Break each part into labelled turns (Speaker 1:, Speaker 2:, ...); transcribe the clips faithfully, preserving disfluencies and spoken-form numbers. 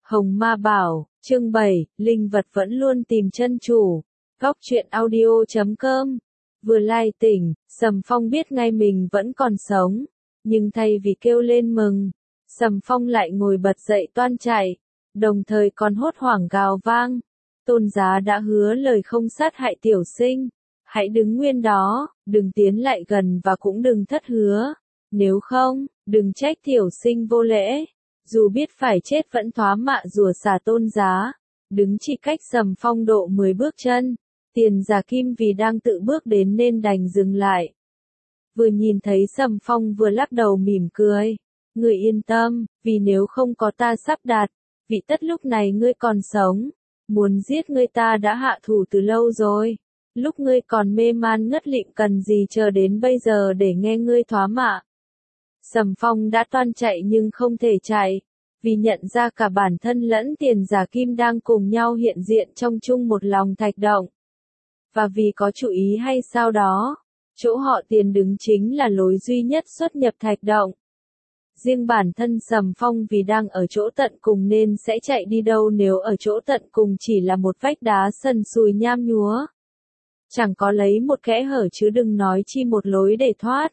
Speaker 1: Hồng Ma Bảo, chương bảy, linh vật vẫn luôn tìm chân chủ. Góc truyện audio chấm com. Vừa lai tỉnh, Sầm Phong biết ngay mình vẫn còn sống, nhưng thay vì kêu lên mừng, Sầm Phong lại ngồi bật dậy toan chạy, đồng thời còn hốt hoảng gào vang. Tôn Giá đã hứa lời không sát hại tiểu sinh, hãy đứng nguyên đó, đừng tiến lại gần và cũng đừng thất hứa, nếu không, đừng trách tiểu sinh vô lễ. Dù biết phải chết vẫn thoá mạ rủa xả Tôn Giá, đứng chỉ cách Sầm Phong độ mười bước chân. Tiền Giả Kim vì đang tự bước đến nên đành dừng lại. Vừa nhìn thấy Sầm Phong vừa lắc đầu mỉm cười. Ngươi yên tâm, vì nếu không có ta sắp đặt, vị tất lúc này ngươi còn sống. Muốn giết ngươi ta đã hạ thủ từ lâu rồi. Lúc ngươi còn mê man ngất lịm cần gì chờ đến bây giờ để nghe ngươi thoá mạ. Sầm Phong đã toan chạy nhưng không thể chạy, vì nhận ra cả bản thân lẫn Tiền Giả Kim đang cùng nhau hiện diện trong chung một lòng thạch động. Và vì có chủ ý hay sao đó, chỗ họ Tiền đứng chính là lối duy nhất xuất nhập thạch động. Riêng bản thân Sầm Phong vì đang ở chỗ tận cùng nên sẽ chạy đi đâu nếu ở chỗ tận cùng chỉ là một vách đá sần sùi nham nhúa. Chẳng có lấy một kẽ hở chứ đừng nói chi một lối để thoát.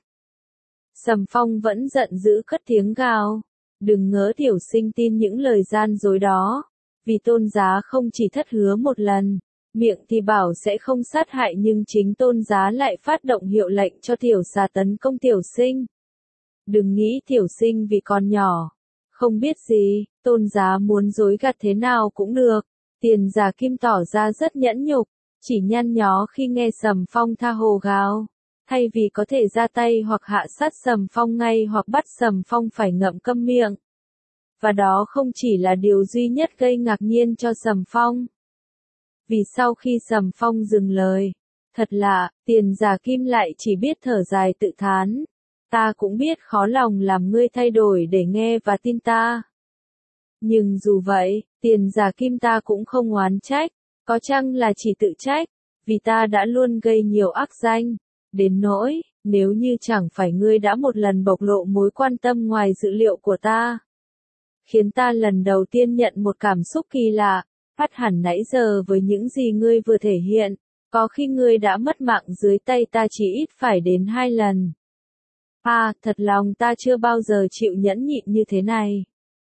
Speaker 1: Sầm Phong vẫn giận dữ cất tiếng gào. Đừng ngỡ tiểu sinh tin những lời gian dối đó. Vì Tôn Giá không chỉ thất hứa một lần, miệng thì bảo sẽ không sát hại nhưng chính Tôn Giá lại phát động hiệu lệnh cho tiểu xà tấn công tiểu sinh. Đừng nghĩ tiểu sinh vì còn nhỏ, không biết gì, Tôn Giá muốn dối gạt thế nào cũng được. Tiền Giả Kim tỏ ra rất nhẫn nhục, chỉ nhăn nhó khi nghe Sầm Phong tha hồ gào. Thay vì có thể ra tay hoặc hạ sát Sầm Phong ngay hoặc bắt Sầm Phong phải ngậm câm miệng. Và đó không chỉ là điều duy nhất gây ngạc nhiên cho Sầm Phong. Vì sau khi Sầm Phong dừng lời, thật lạ, Tiền Giả Kim lại chỉ biết thở dài tự thán. Ta cũng biết khó lòng làm ngươi thay đổi để nghe và tin ta. Nhưng dù vậy, Tiền Giả Kim ta cũng không oán trách, có chăng là chỉ tự trách, vì ta đã luôn gây nhiều ác danh. Đến nỗi, nếu như chẳng phải ngươi đã một lần bộc lộ mối quan tâm ngoài dự liệu của ta, khiến ta lần đầu tiên nhận một cảm xúc kỳ lạ, phát hẳn nãy giờ với những gì ngươi vừa thể hiện, có khi ngươi đã mất mạng dưới tay ta chỉ ít phải đến hai lần. À, thật lòng ta chưa bao giờ chịu nhẫn nhịn như thế này.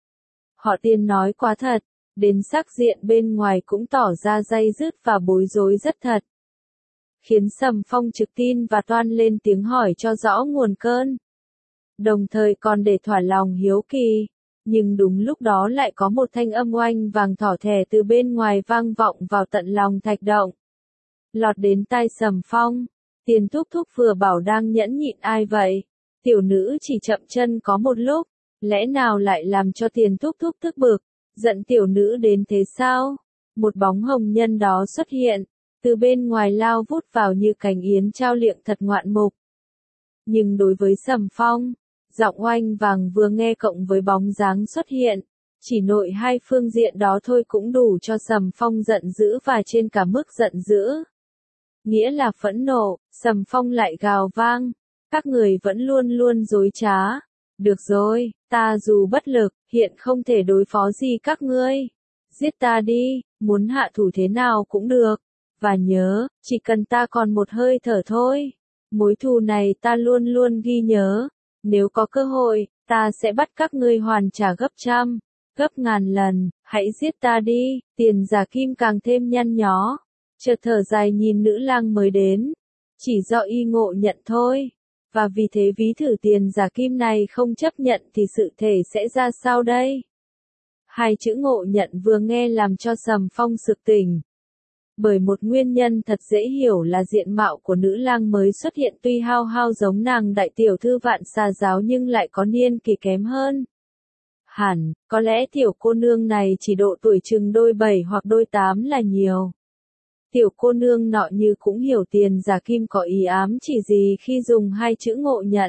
Speaker 1: Họ Tiền nói quá thật, đến sắc diện bên ngoài cũng tỏ ra day dứt và bối rối rất thật. Khiến Sầm Phong trực tin và toan lên tiếng hỏi cho rõ nguồn cơn. Đồng thời còn để thỏa lòng hiếu kỳ. Nhưng đúng lúc đó lại có một thanh âm oanh vàng thỏ thẻ từ bên ngoài vang vọng vào tận lòng thạch động. Lọt đến tai Sầm Phong. Tiền Thúc Thúc vừa bảo đang nhẫn nhịn ai vậy? Tiểu nữ chỉ chậm chân có một lúc. Lẽ nào lại làm cho Tiền Thúc Thúc tức bực? Giận tiểu nữ đến thế sao? Một bóng hồng nhân đó xuất hiện. Từ bên ngoài lao vút vào như cành yến trao liệng thật ngoạn mục. Nhưng đối với Sầm Phong, giọng oanh vàng vừa nghe cộng với bóng dáng xuất hiện, chỉ nội hai phương diện đó thôi cũng đủ cho Sầm Phong giận dữ và trên cả mức giận dữ. Nghĩa là phẫn nộ, Sầm Phong lại gào vang, các người vẫn luôn luôn dối trá. Được rồi, ta dù bất lực, hiện không thể đối phó gì các ngươi. Giết ta đi, muốn hạ thủ thế nào cũng được. Và nhớ, chỉ cần ta còn một hơi thở thôi. Mối thù này ta luôn luôn ghi nhớ. Nếu có cơ hội, ta sẽ bắt các ngươi hoàn trả gấp trăm, gấp ngàn lần. Hãy giết ta đi. Tiền Giả Kim càng thêm nhăn nhó. Chợt thở dài nhìn nữ lang mới đến. Chỉ do y ngộ nhận thôi. Và vì thế ví thử Tiền Giả Kim này không chấp nhận thì sự thể sẽ ra sao đây? Hai chữ ngộ nhận vừa nghe làm cho Sầm Phong sực tỉnh. Bởi một nguyên nhân thật dễ hiểu là diện mạo của nữ lang mới xuất hiện tuy hao hao giống nàng đại tiểu thư Vạn Xà Giáo nhưng lại có niên kỳ kém hơn. Hẳn, có lẽ tiểu cô nương này chỉ độ tuổi chừng đôi bảy hoặc đôi tám là nhiều. Tiểu cô nương nọ như cũng hiểu Tiền Giả Kim có ý ám chỉ gì khi dùng hai chữ ngộ nhận.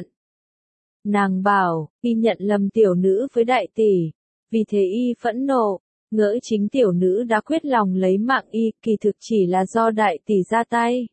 Speaker 1: Nàng bảo, y nhận lầm tiểu nữ với đại tỷ, vì thế y phẫn nộ. Ngỡ chính tiểu nữ đã quyết lòng lấy mạng y, kỳ thực chỉ là do đại tỷ ra tay.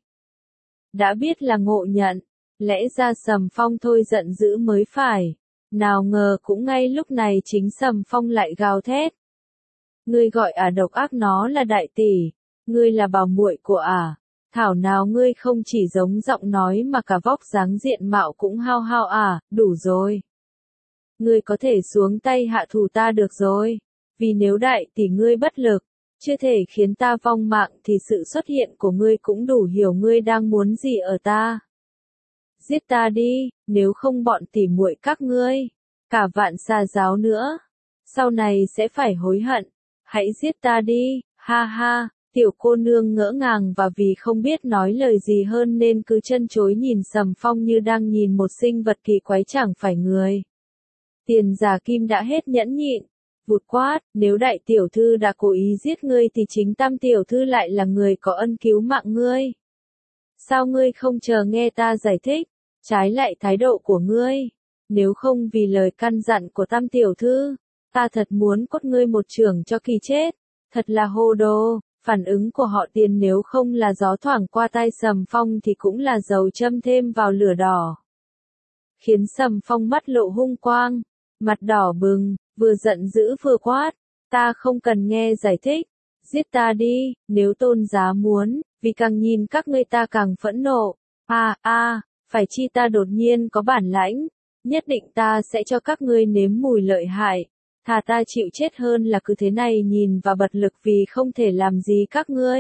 Speaker 1: Đã biết là ngộ nhận, lẽ ra Sầm Phong thôi giận dữ mới phải. Nào ngờ cũng ngay lúc này chính Sầm Phong lại gào thét. Ngươi gọi ả độc ác nó là đại tỷ, ngươi là bảo muội của ả, thảo nào ngươi không chỉ giống giọng nói mà cả vóc dáng diện mạo cũng hao hao ả, đủ rồi. Ngươi có thể xuống tay hạ thủ ta được rồi, vì nếu đại tỷ ngươi bất lực, chưa thể khiến ta vong mạng thì sự xuất hiện của ngươi cũng đủ hiểu ngươi đang muốn gì ở ta. Giết ta đi, nếu không bọn tỉ muội các ngươi, cả vạn xà giáo nữa, sau này sẽ phải hối hận. Hãy giết ta đi, ha ha, tiểu cô nương ngỡ ngàng và vì không biết nói lời gì hơn nên cứ chân chối nhìn Sầm Phong như đang nhìn một sinh vật kỳ quái chẳng phải người. Tiền Giả Kim đã hết nhẫn nhịn, vụt quát, nếu đại tiểu thư đã cố ý giết ngươi thì chính tam tiểu thư lại là người có ân cứu mạng ngươi. Sao ngươi không chờ nghe ta giải thích, trái lại thái độ của ngươi, nếu không vì lời căn dặn của tam tiểu thư, ta thật muốn quất ngươi một chưởng cho kỳ chết, thật là hồ đồ. Phản ứng của họ Tiền nếu không là gió thoảng qua tai Sầm Phong thì cũng là dầu châm thêm vào lửa đỏ. Khiến Sầm Phong mắt lộ hung quang, mặt đỏ bừng, vừa giận dữ vừa quát, ta không cần nghe giải thích, giết ta đi, nếu tôn giá muốn, vì càng nhìn các ngươi ta càng phẫn nộ, a a, phải chi ta đột nhiên có bản lãnh, nhất định ta sẽ cho các ngươi nếm mùi lợi hại. Thà ta chịu chết hơn là cứ thế này nhìn và bật lực vì không thể làm gì các ngươi.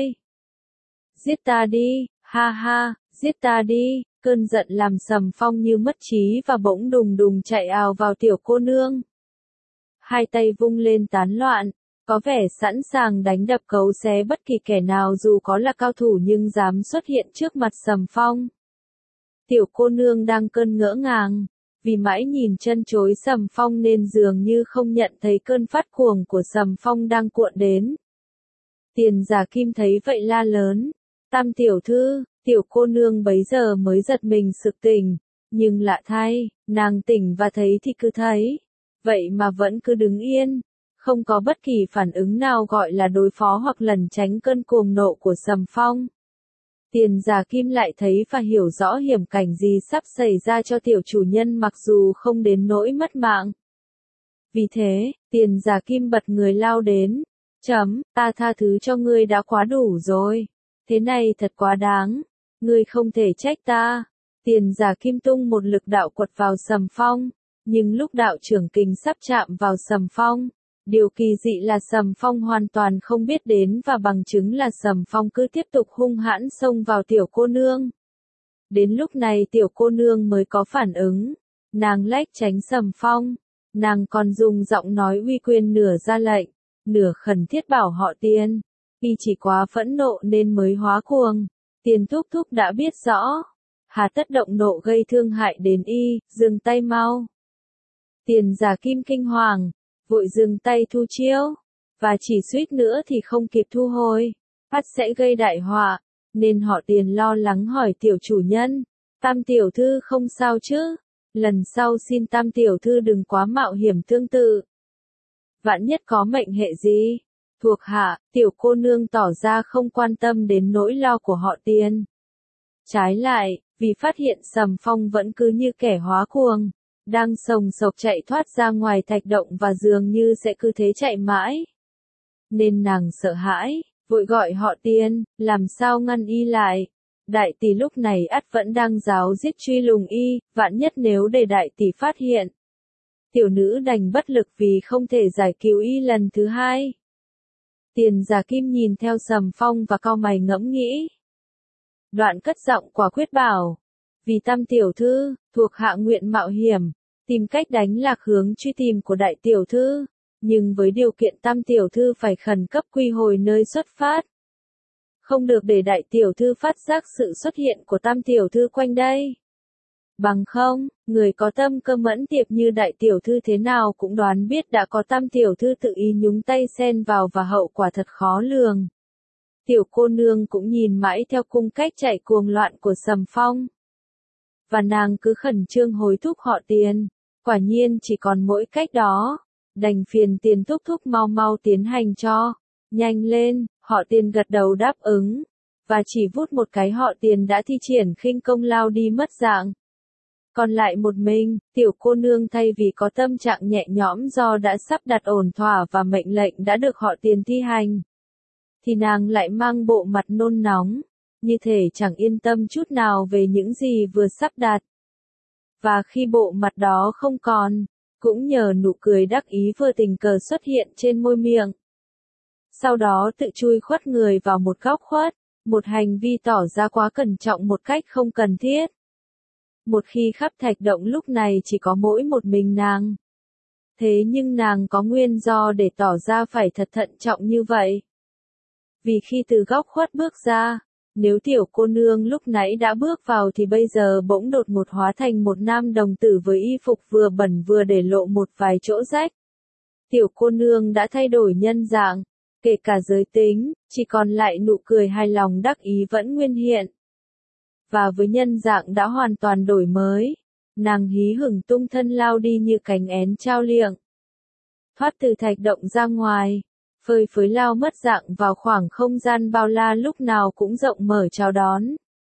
Speaker 1: Giết ta đi, ha ha, giết ta đi, cơn giận làm Sầm Phong như mất trí và bỗng đùng đùng chạy ào vào tiểu cô nương. Hai tay vung lên tán loạn, có vẻ sẵn sàng đánh đập cấu xé bất kỳ kẻ nào dù có là cao thủ nhưng dám xuất hiện trước mặt Sầm Phong. Tiểu cô nương đang cơn ngỡ ngàng. Vì mãi nhìn chân chối Sầm Phong nên dường như không nhận thấy cơn phát cuồng của Sầm Phong đang cuộn đến. Tiền Giả Kim thấy vậy la lớn, tam tiểu thư, tiểu cô nương bấy giờ mới giật mình sực tỉnh, nhưng lạ thay, nàng tỉnh và thấy thì cứ thấy, vậy mà vẫn cứ đứng yên, không có bất kỳ phản ứng nào gọi là đối phó hoặc lẩn tránh cơn cuồng nộ của Sầm Phong. Tiền Giả Kim lại thấy và hiểu rõ hiểm cảnh gì sắp xảy ra cho tiểu chủ nhân mặc dù không đến nỗi mất mạng. Vì thế, Tiền Giả Kim bật người lao đến. Chấm, ta tha thứ cho ngươi đã quá đủ rồi. Thế này thật quá đáng. Ngươi không thể trách ta. Tiền Giả Kim tung một lực đạo quật vào Sầm Phong. Nhưng lúc đạo trưởng kình sắp chạm vào Sầm Phong, điều kỳ dị là Sầm Phong hoàn toàn không biết đến và bằng chứng là Sầm Phong cứ tiếp tục hung hãn xông vào tiểu cô nương. Đến lúc này tiểu cô nương mới có phản ứng. Nàng lách tránh Sầm Phong. Nàng còn dùng giọng nói uy quyền nửa ra lệnh, nửa khẩn thiết bảo họ Tiền. Y chỉ quá phẫn nộ nên mới hóa cuồng. Tiền thúc thúc đã biết rõ. Hà tất động nộ gây thương hại đến y, dừng tay mau. Tiền Giả Kim kinh hoàng, vội dừng tay thu chiêu, và chỉ suýt nữa thì không kịp thu hồi, ắt sẽ gây đại họa, nên họ Tiền lo lắng hỏi tiểu chủ nhân, tam tiểu thư không sao chứ, lần sau xin tam tiểu thư đừng quá mạo hiểm tương tự. Vạn nhất có mệnh hệ gì? Thuộc hạ, tiểu cô nương tỏ ra không quan tâm đến nỗi lo của họ Tiền. Trái lại, vì phát hiện Sầm Phong vẫn cứ như kẻ hóa cuồng, đang sồng sộc chạy thoát ra ngoài thạch động và dường như sẽ cứ thế chạy mãi. Nên nàng sợ hãi, vội gọi họ Tiền, làm sao ngăn y lại. Đại tỷ lúc này ắt vẫn đang giáo giết truy lùng y, vạn nhất nếu để đại tỷ phát hiện. Tiểu nữ đành bất lực vì không thể giải cứu y lần thứ hai. Tiền Giả Kim nhìn theo Sầm Phong và cau mày ngẫm nghĩ. Đoạn cất giọng quả quyết bảo. Vì tam tiểu thư, thuộc hạ nguyện mạo hiểm, tìm cách đánh lạc hướng truy tìm của đại tiểu thư, nhưng với điều kiện tam tiểu thư phải khẩn cấp quy hồi nơi xuất phát. Không được để đại tiểu thư phát giác sự xuất hiện của tam tiểu thư quanh đây. Bằng không, người có tâm cơ mẫn tiệp như đại tiểu thư thế nào cũng đoán biết đã có tam tiểu thư tự ý nhúng tay xen vào và hậu quả thật khó lường. Tiểu cô nương cũng nhìn mãi theo cung cách chạy cuồng loạn của Sầm Phong. Và nàng cứ khẩn trương hối thúc họ Tiền, quả nhiên chỉ còn mỗi cách đó, đành phiền Tiền thúc thúc mau mau tiến hành cho, nhanh lên, họ Tiền gật đầu đáp ứng, và chỉ vút một cái họ Tiền đã thi triển khinh công lao đi mất dạng. Còn lại một mình, tiểu cô nương thay vì có tâm trạng nhẹ nhõm do đã sắp đặt ổn thỏa và mệnh lệnh đã được họ tiền thi hành, thì nàng lại mang bộ mặt nôn nóng, như thể chẳng yên tâm chút nào về những gì vừa sắp đặt. Và khi bộ mặt đó không còn, cũng nhờ nụ cười đắc ý vừa tình cờ xuất hiện trên môi miệng. Sau đó tự chui khuất người vào một góc khuất, một hành vi tỏ ra quá cẩn trọng một cách không cần thiết. Một khi khắp thạch động lúc này chỉ có mỗi một mình nàng. Thế nhưng nàng có nguyên do để tỏ ra phải thật thận trọng như vậy. Vì khi từ góc khuất bước ra, nếu tiểu cô nương lúc nãy đã bước vào thì bây giờ bỗng đột ngột hóa thành một nam đồng tử với y phục vừa bẩn vừa để lộ một vài chỗ rách. Tiểu cô nương đã thay đổi nhân dạng, kể cả giới tính, chỉ còn lại nụ cười hài lòng đắc ý vẫn nguyên hiện. Và với nhân dạng đã hoàn toàn đổi mới, nàng hí hửng tung thân lao đi như cánh én trao liệng. Thoát từ thạch động ra ngoài, phơi phới lao mất dạng vào khoảng không gian bao la lúc nào cũng rộng mở chào đón.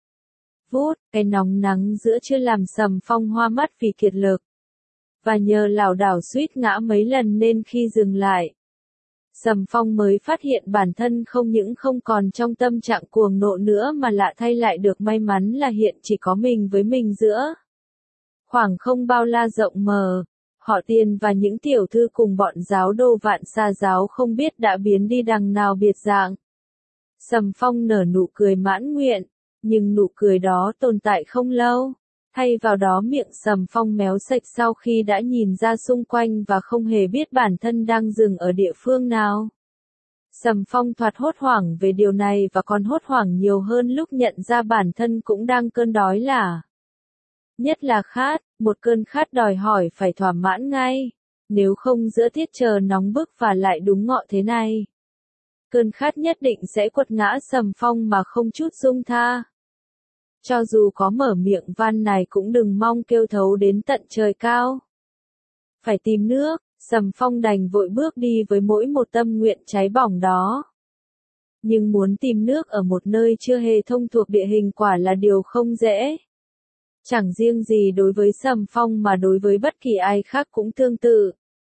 Speaker 1: Vút, cái nóng nắng giữa trưa làm Sầm Phong hoa mắt vì kiệt lực. Và nhờ lảo đảo suýt ngã mấy lần nên khi dừng lại, Sầm Phong mới phát hiện bản thân không những không còn trong tâm trạng cuồng nộ nữa mà lạ thay lại được may mắn là hiện chỉ có mình với mình giữa khoảng không bao la rộng mở. Họ Tiền và những tiểu thư cùng bọn giáo đô Vạn Sa giáo không biết đã biến đi đằng nào biệt dạng. Sầm Phong nở nụ cười mãn nguyện, nhưng nụ cười đó tồn tại không lâu. Thay vào đó miệng Sầm Phong méo sạch sau khi đã nhìn ra xung quanh và không hề biết bản thân đang dừng ở địa phương nào. Sầm Phong thoạt hốt hoảng về điều này và còn hốt hoảng nhiều hơn lúc nhận ra bản thân cũng đang cơn đói là. Nhất là khát, một cơn khát đòi hỏi phải thỏa mãn ngay, nếu không giữa tiết trời nóng bức và lại đúng ngọ thế này. Cơn khát nhất định sẽ quật ngã Sầm Phong mà không chút dung tha. Cho dù có mở miệng van này cũng đừng mong kêu thấu đến tận trời cao. Phải tìm nước, Sầm Phong đành vội bước đi với mỗi một tâm nguyện cháy bỏng đó. Nhưng muốn tìm nước ở một nơi chưa hề thông thuộc địa hình quả là điều không dễ. Chẳng riêng gì đối với Sầm Phong mà đối với bất kỳ ai khác cũng tương tự.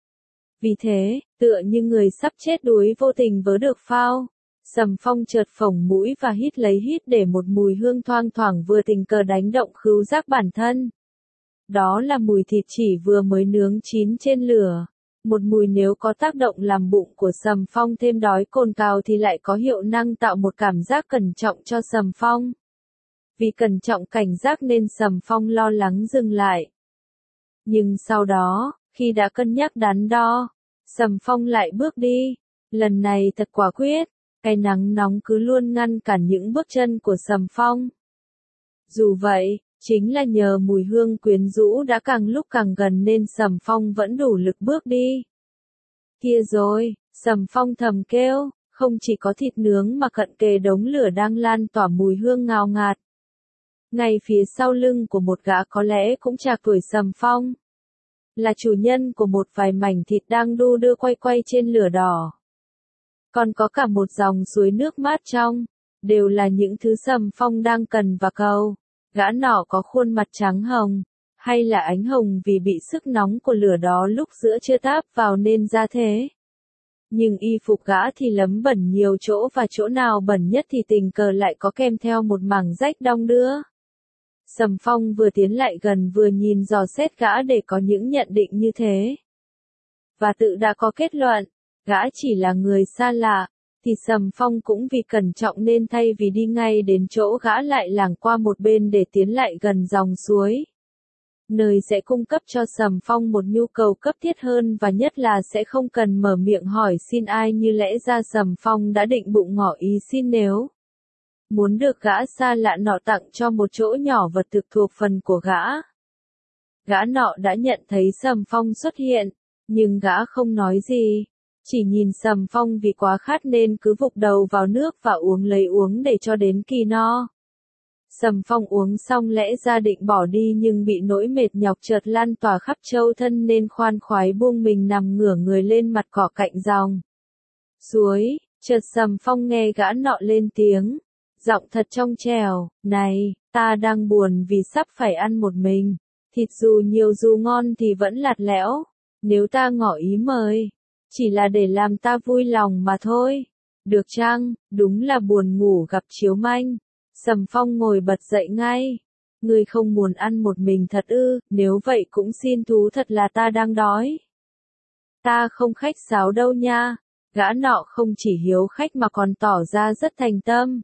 Speaker 1: Vì thế, tựa như người sắp chết đuối vô tình vớ được phao, Sầm Phong chợt phồng mũi và hít lấy hít để một mùi hương thoang thoảng vừa tình cờ đánh động khứu giác bản thân. Đó là mùi thịt chỉ vừa mới nướng chín trên lửa. Một mùi nếu có tác động làm bụng của Sầm Phong thêm đói cồn cào thì lại có hiệu năng tạo một cảm giác cẩn trọng cho Sầm Phong. Vì cẩn trọng cảnh giác nên Sầm Phong lo lắng dừng lại. Nhưng sau đó, khi đã cân nhắc đắn đo, Sầm Phong lại bước đi. Lần này thật quả quyết, cái nắng nóng cứ luôn ngăn cản những bước chân của Sầm Phong. Dù vậy, chính là nhờ mùi hương quyến rũ đã càng lúc càng gần nên Sầm Phong vẫn đủ lực bước đi. Kia rồi, Sầm Phong thầm kêu, không chỉ có thịt nướng mà cận kề đống lửa đang lan tỏa mùi hương ngào ngạt. Ngay phía sau lưng của một gã có lẽ cũng trạc tuổi Sầm Phong. Là chủ nhân của một vài mảnh thịt đang đu đưa quay quay trên lửa đỏ. Còn có cả một dòng suối nước mát trong, đều là những thứ Sầm Phong đang cần và cầu. Gã nọ có khuôn mặt trắng hồng, hay là ánh hồng vì bị sức nóng của lửa đó lúc giữa chưa táp vào nên ra thế. Nhưng y phục gã thì lấm bẩn nhiều chỗ và chỗ nào bẩn nhất thì tình cờ lại có kèm theo một mảng rách đong đưa. Sầm Phong vừa tiến lại gần vừa nhìn dò xét gã để có những nhận định như thế. Và tự đã có kết luận, gã chỉ là người xa lạ, thì Sầm Phong cũng vì cẩn trọng nên thay vì đi ngay đến chỗ gã lại lảng qua một bên để tiến lại gần dòng suối. Nơi sẽ cung cấp cho Sầm Phong một nhu cầu cấp thiết hơn và nhất là sẽ không cần mở miệng hỏi xin ai như lẽ ra Sầm Phong đã định bụng ngỏ ý xin nếu muốn được gã xa lạ nọ tặng cho một chỗ nhỏ vật thực thuộc phần của gã. Gã nọ đã nhận thấy Sầm Phong xuất hiện, nhưng gã không nói gì, chỉ nhìn Sầm Phong vì quá khát nên cứ vụt đầu vào nước và uống lấy uống để cho đến kỳ no. Sầm Phong uống xong lẽ ra định bỏ đi nhưng bị nỗi mệt nhọc chợt lan tỏa khắp châu thân nên khoan khoái buông mình nằm ngửa người lên mặt cỏ cạnh dòng suối. Chợt Sầm Phong nghe gã nọ lên tiếng, giọng thật trong trẻo, này, ta đang buồn vì sắp phải ăn một mình, Thịt dù nhiều dù ngon thì vẫn lạt lẽo. Nếu ta ngỏ ý mời, chỉ là để làm ta vui lòng mà thôi. Được chăng, đúng là buồn ngủ gặp chiếu manh. Sầm Phong ngồi bật dậy ngay. Ngươi không muốn ăn một mình thật ư, nếu vậy cũng xin thú thật là ta đang đói. Ta không khách sáo đâu nha. Gã nọ không chỉ hiếu khách mà còn tỏ ra rất thành tâm.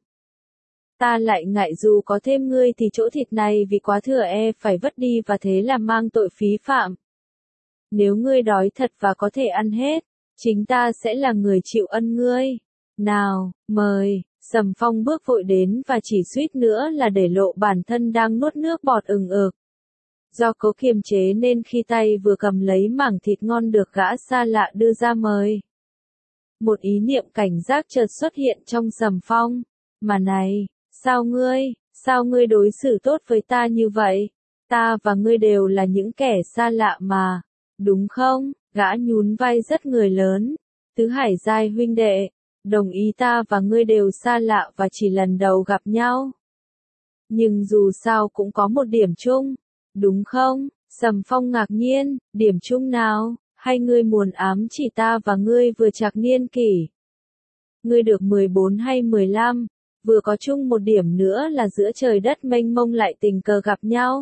Speaker 1: Ta lại ngại dù có thêm ngươi thì chỗ thịt này vì quá thừa e phải vứt đi và thế là mang tội phí phạm. Nếu ngươi đói thật và có thể ăn hết, chính ta sẽ là người chịu ân ngươi. Nào, mời. Sầm Phong bước vội đến và chỉ suýt nữa là để lộ bản thân đang nuốt nước bọt ừng ực. Do cố kiềm chế nên khi tay vừa cầm lấy mảng thịt ngon được gã xa lạ đưa ra mời. Một ý niệm cảnh giác chợt xuất hiện trong Sầm Phong. Mà này, sao ngươi, sao ngươi đối xử tốt với ta như vậy? Ta và ngươi đều là những kẻ xa lạ mà, đúng không? Gã nhún vai rất người lớn. Tứ Hải giai huynh đệ, đồng ý ta và ngươi đều xa lạ và chỉ lần đầu gặp nhau. Nhưng dù sao cũng có một điểm chung, đúng không? Sầm Phong ngạc nhiên, điểm chung nào? Hay ngươi muốn ám chỉ ta và ngươi vừa trạc niên kỷ? Ngươi được mười bốn hay mười lăm, vừa có chung một điểm nữa là giữa trời đất mênh mông lại tình cờ gặp nhau.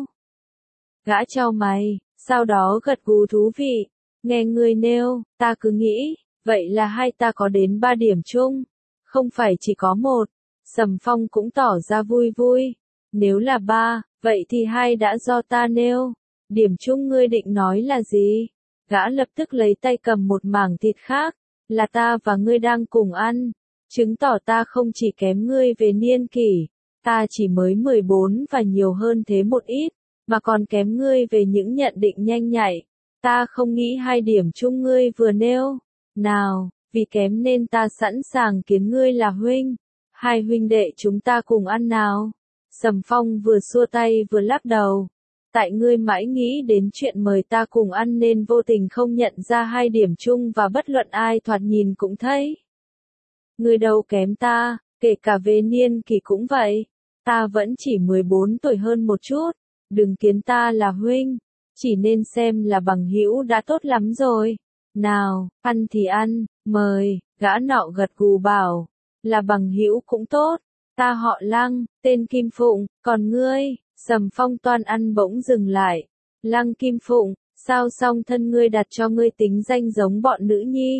Speaker 1: Gã chau mày, sau đó gật gù thú vị. Nghe ngươi nêu, ta cứ nghĩ, vậy là hai ta có đến ba điểm chung, không phải chỉ có một. Sầm Phong cũng tỏ ra vui vui. Nếu là ba, vậy thì hai đã do ta nêu. Điểm chung ngươi định nói là gì? Gã lập tức lấy tay cầm một mảng thịt khác, là ta và ngươi đang cùng ăn, chứng tỏ ta không chỉ kém ngươi về niên kỷ, ta chỉ mới mười bốn và nhiều hơn thế một ít, mà còn kém ngươi về những nhận định nhanh nhạy. Ta không nghĩ hai điểm chung ngươi vừa nêu. Nào, vì kém nên ta sẵn sàng kiến ngươi là huynh. Hai huynh đệ chúng ta cùng ăn nào. Sầm Phong vừa xua tay vừa lắc đầu. Tại ngươi mãi nghĩ đến chuyện mời ta cùng ăn nên vô tình không nhận ra hai điểm chung và bất luận ai thoạt nhìn cũng thấy. Ngươi đâu kém ta, kể cả về niên kỷ cũng vậy. Ta vẫn chỉ mười bốn tuổi hơn một chút. Đừng kiến ta là huynh, chỉ nên xem là bằng hữu đã tốt lắm rồi. Nào, ăn thì ăn, mời. Gã nọ gật gù bảo, là bằng hữu cũng tốt. Ta họ Lăng, tên Kim Phụng, còn ngươi? Sầm Phong toan ăn bỗng dừng lại. Lăng Kim Phụng, sao song thân ngươi đặt cho ngươi tính danh giống bọn nữ nhi?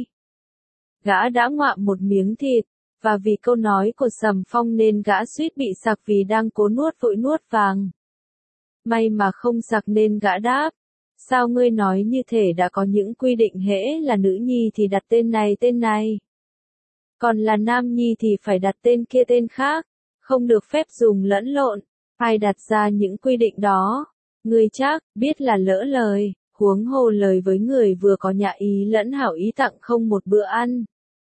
Speaker 1: Gã đã ngoạm một miếng thịt, và vì câu nói của Sầm Phong nên gã suýt bị sặc vì đang cố nuốt vội nuốt vàng. May mà không sặc nên gã đáp. Sao ngươi nói như thể đã có những quy định hễ là nữ nhi thì đặt tên này tên này. Còn là nam nhi thì phải đặt tên kia tên khác, không được phép dùng lẫn lộn. Ai đặt ra những quy định đó? Ngươi chắc, biết là lỡ lời, huống hồ lời với người vừa có nhã ý lẫn hảo ý tặng không một bữa ăn.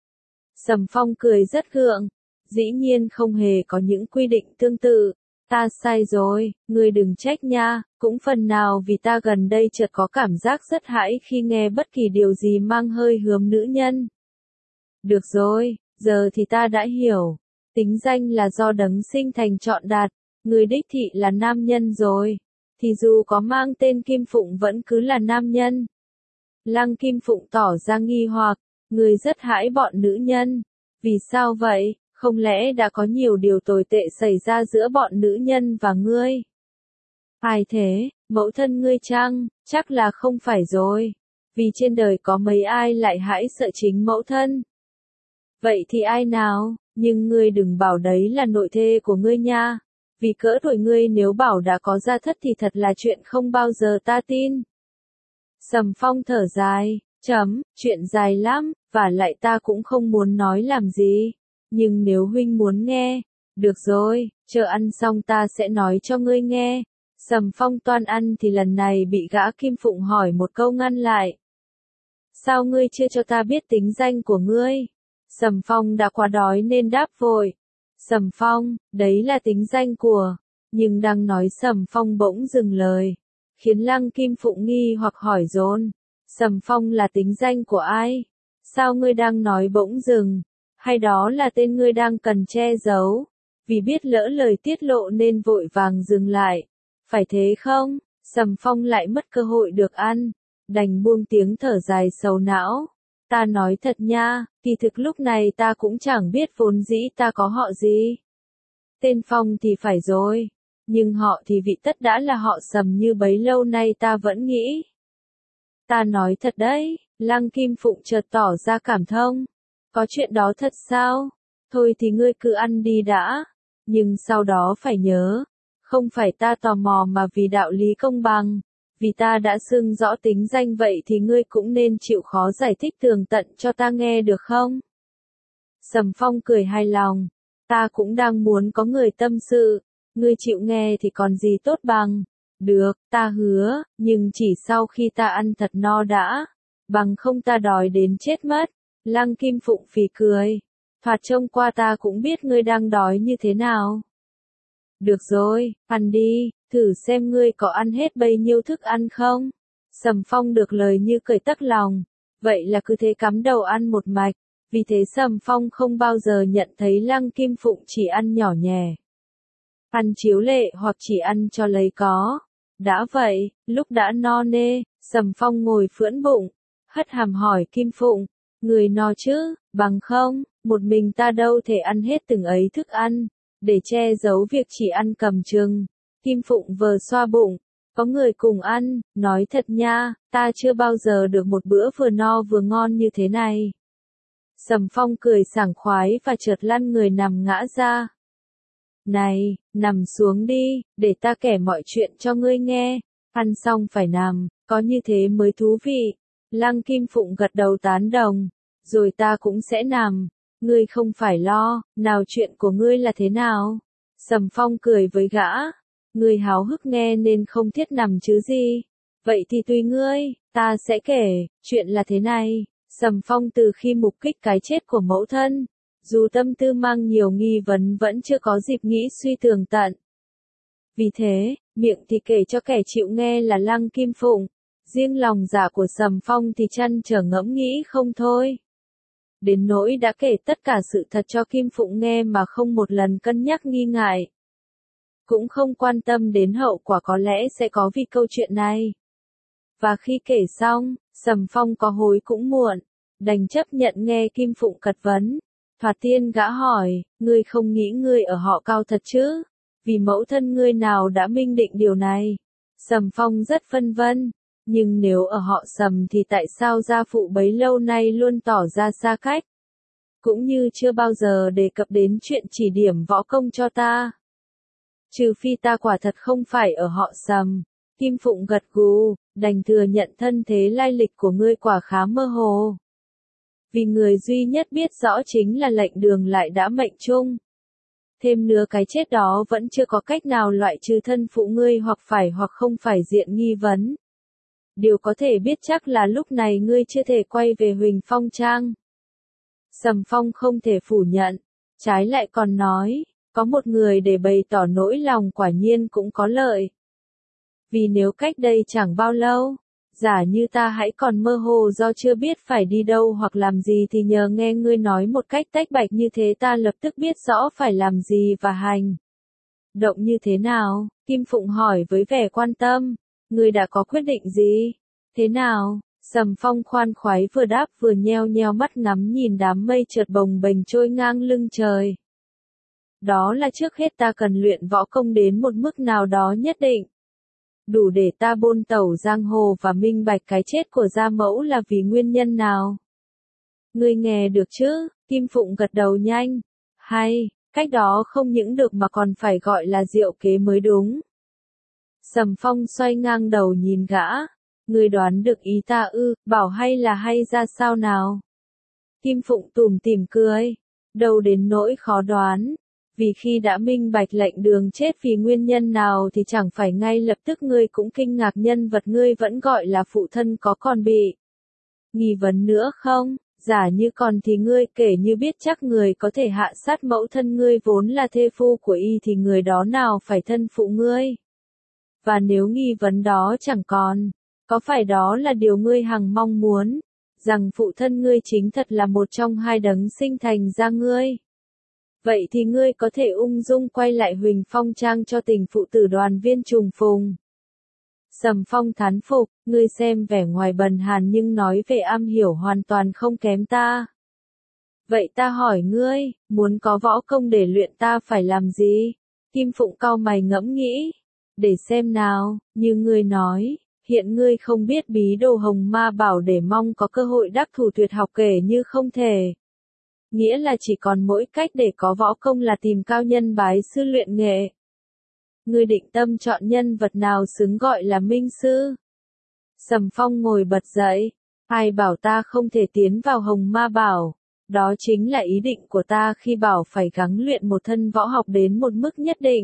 Speaker 1: Sầm Phong cười rất gượng, dĩ nhiên không hề có những quy định tương tự. Ta sai rồi, ngươi đừng trách nha, cũng phần nào vì ta gần đây chợt có cảm giác rất hãi khi nghe bất kỳ điều gì mang hơi hướng nữ nhân. Được rồi, giờ thì ta đã hiểu. Tính danh là do đấng sinh thành chọn đặt, người đích thị là nam nhân rồi. Thì dù có mang tên Kim Phụng vẫn cứ là nam nhân. Lăng Kim Phụng tỏ ra nghi hoặc, người rất hãi bọn nữ nhân. Vì sao vậy? Không lẽ đã có nhiều điều tồi tệ xảy ra giữa bọn nữ nhân và ngươi? Ai thế, mẫu thân ngươi chăng? Chắc là không phải rồi. Vì trên đời có mấy ai lại hãi sợ chính mẫu thân. Vậy thì ai nào? Nhưng ngươi đừng bảo đấy là nội thê của ngươi nha. Vì cỡ tuổi ngươi nếu bảo đã có gia thất thì thật là chuyện không bao giờ ta tin. Sầm Phong thở dài, chấm, chuyện dài lắm, và lại ta cũng không muốn nói làm gì. Nhưng nếu huynh muốn nghe, được rồi, chờ ăn xong ta sẽ nói cho ngươi nghe. Sầm Phong toan ăn thì lần này bị gã Kim Phụng hỏi một câu ngăn lại. Sao ngươi chưa cho ta biết tính danh của ngươi? Sầm Phong đã quá đói nên đáp vội. Sầm Phong, đấy là tính danh của... Nhưng đang nói Sầm Phong bỗng dừng lời, khiến Lăng Kim Phụng nghi hoặc hỏi dồn. Sầm Phong là tính danh của ai? Sao ngươi đang nói bỗng dừng? Hay đó là tên ngươi đang cần che giấu? Vì biết lỡ lời tiết lộ nên vội vàng dừng lại. Phải thế không? Sầm Phong lại mất cơ hội được ăn, đành buông tiếng thở dài sầu não. Ta nói thật nha, kỳ thực lúc này ta cũng chẳng biết vốn dĩ ta có họ gì. Tên Phong thì phải rồi, nhưng họ thì vị tất đã là họ Sầm như bấy lâu nay ta vẫn nghĩ. Ta nói thật đấy, Lăng Kim Phụng chợt tỏ ra cảm thông. Có chuyện đó thật sao? Thôi thì ngươi cứ ăn đi đã, nhưng sau đó phải nhớ, không phải ta tò mò mà vì đạo lý công bằng. Vì ta đã xưng rõ tính danh vậy thì ngươi cũng nên chịu khó giải thích tường tận cho ta nghe được không? Sầm Phong cười hài lòng. Ta cũng đang muốn có người tâm sự. Ngươi chịu nghe thì còn gì tốt bằng. Được, ta hứa, nhưng chỉ sau khi ta ăn thật no đã. Bằng không ta đói đến chết mất. Lăng Kim Phụng phì cười. Thoạt trông qua ta cũng biết ngươi đang đói như thế nào. Được rồi, ăn đi, thử xem ngươi có ăn hết bấy nhiêu thức ăn không? Sầm Phong được lời như cười tắc lòng. Vậy là cứ thế cắm đầu ăn một mạch. Vì thế Sầm Phong không bao giờ nhận thấy Lăng Kim Phụng chỉ ăn nhỏ nhè. Ăn chiếu lệ hoặc chỉ ăn cho lấy có. Đã vậy, lúc đã no nê, Sầm Phong ngồi phưỡn bụng, hất hàm hỏi Kim Phụng. Người no chứ, bằng không, một mình ta đâu thể ăn hết từng ấy thức ăn. Để che giấu việc chỉ ăn cầm chừng, Kim Phụng vờ xoa bụng. Có người cùng ăn, nói thật nha, ta chưa bao giờ được một bữa vừa no vừa ngon như thế này. Sầm Phong cười sảng khoái và chợt lăn người nằm ngã ra. Này, nằm xuống đi, để ta kể mọi chuyện cho ngươi nghe. Ăn xong phải nằm, có như thế mới thú vị. Lăng Kim Phụng gật đầu tán đồng. Rồi ta cũng sẽ nằm. Ngươi không phải lo, nào chuyện của ngươi là thế nào? Sầm Phong cười với gã. Ngươi háo hức nghe nên không thiết nằm chứ gì. Vậy thì tùy ngươi, ta sẽ kể, chuyện là thế này. Sầm Phong từ khi mục kích cái chết của mẫu thân, dù tâm tư mang nhiều nghi vấn vẫn chưa có dịp nghĩ suy tường tận. Vì thế, miệng thì kể cho kẻ chịu nghe là Lăng Kim Phụng. Riêng lòng dạ của Sầm Phong thì chăn trở ngẫm nghĩ không thôi. Đến nỗi đã kể tất cả sự thật cho Kim Phụng nghe mà không một lần cân nhắc nghi ngại. Cũng không quan tâm đến hậu quả có lẽ sẽ có vì câu chuyện này. Và khi kể xong, Sầm Phong có hối cũng muộn, đành chấp nhận nghe Kim Phụng cật vấn. Thoạt tiên gã hỏi, ngươi không nghĩ ngươi ở họ Cao thật chứ? Vì mẫu thân ngươi nào đã minh định điều này? Sầm Phong rất phân vân. Nhưng nếu ở họ Sầm thì tại sao gia phụ bấy lâu nay luôn tỏ ra xa cách? Cũng như chưa bao giờ đề cập đến chuyện chỉ điểm võ công cho ta. Trừ phi ta quả thật không phải ở họ Sầm. Kim Phụng gật gù, đành thừa nhận thân thế lai lịch của ngươi quả khá mơ hồ. Vì người duy nhất biết rõ chính là lệnh đường lại đã mệnh chung. Thêm nữa cái chết đó vẫn chưa có cách nào loại trừ thân phụ ngươi hoặc phải hoặc không phải diện nghi vấn. Điều có thể biết chắc là lúc này ngươi chưa thể quay về Huỳnh Phong Trang. Sầm Phong không thể phủ nhận, trái lại còn nói, có một người để bày tỏ nỗi lòng quả nhiên cũng có lợi. Vì nếu cách đây chẳng bao lâu, giả như ta hãy còn mơ hồ do chưa biết phải đi đâu hoặc làm gì thì nhờ nghe ngươi nói một cách tách bạch như thế ta lập tức biết rõ phải làm gì và hành động như thế nào. Kim Phụng hỏi với vẻ quan tâm. Ngươi đã có quyết định gì? Thế nào? Sầm Phong khoan khoái vừa đáp vừa nheo nheo mắt ngắm nhìn đám mây chợt bồng bềnh trôi ngang lưng trời. Đó là trước hết ta cần luyện võ công đến một mức nào đó nhất định. Đủ để ta bôn tẩu giang hồ và minh bạch cái chết của gia mẫu là vì nguyên nhân nào. Ngươi nghe được chứ? Kim Phụng gật đầu nhanh. Hay, cách đó không những được mà còn phải gọi là diệu kế mới đúng. Sầm Phong xoay ngang đầu nhìn gã. Ngươi đoán được ý ta ư, bảo hay là hay ra sao nào? Kim Phụng tủm tỉm cười. Đâu đến nỗi khó đoán. Vì khi đã minh bạch lệnh đường chết vì nguyên nhân nào thì chẳng phải ngay lập tức ngươi cũng kinh ngạc nhân vật ngươi vẫn gọi là phụ thân có còn bị nghi vấn nữa không? Giả như còn thì ngươi kể như biết chắc người có thể hạ sát mẫu thân ngươi vốn là thê phu của y thì người đó nào phải thân phụ ngươi? Và nếu nghi vấn đó chẳng còn, có phải đó là điều ngươi hằng mong muốn, rằng phụ thân ngươi chính thật là một trong hai đấng sinh thành ra ngươi? Vậy thì ngươi có thể ung dung quay lại Huỳnh Phong Trang cho tình phụ tử đoàn viên trùng phùng. Sầm Phong thán phục, ngươi xem vẻ ngoài bần hàn nhưng nói về am hiểu hoàn toàn không kém ta. Vậy ta hỏi ngươi, muốn có võ công để luyện ta phải làm gì? Kim Phụng cau mày ngẫm nghĩ. Để xem nào, như ngươi nói, hiện ngươi không biết bí đồ hồng ma bảo để mong có cơ hội đắc thủ tuyệt học kể như không thể. Nghĩa là chỉ còn mỗi cách để có võ công là tìm cao nhân bái sư luyện nghệ. Ngươi định tâm chọn nhân vật nào xứng gọi là minh sư? Sầm Phong ngồi bật dậy. Ai bảo ta không thể tiến vào hồng ma bảo? Đó chính là ý định của ta khi bảo phải gắng luyện một thân võ học đến một mức nhất định.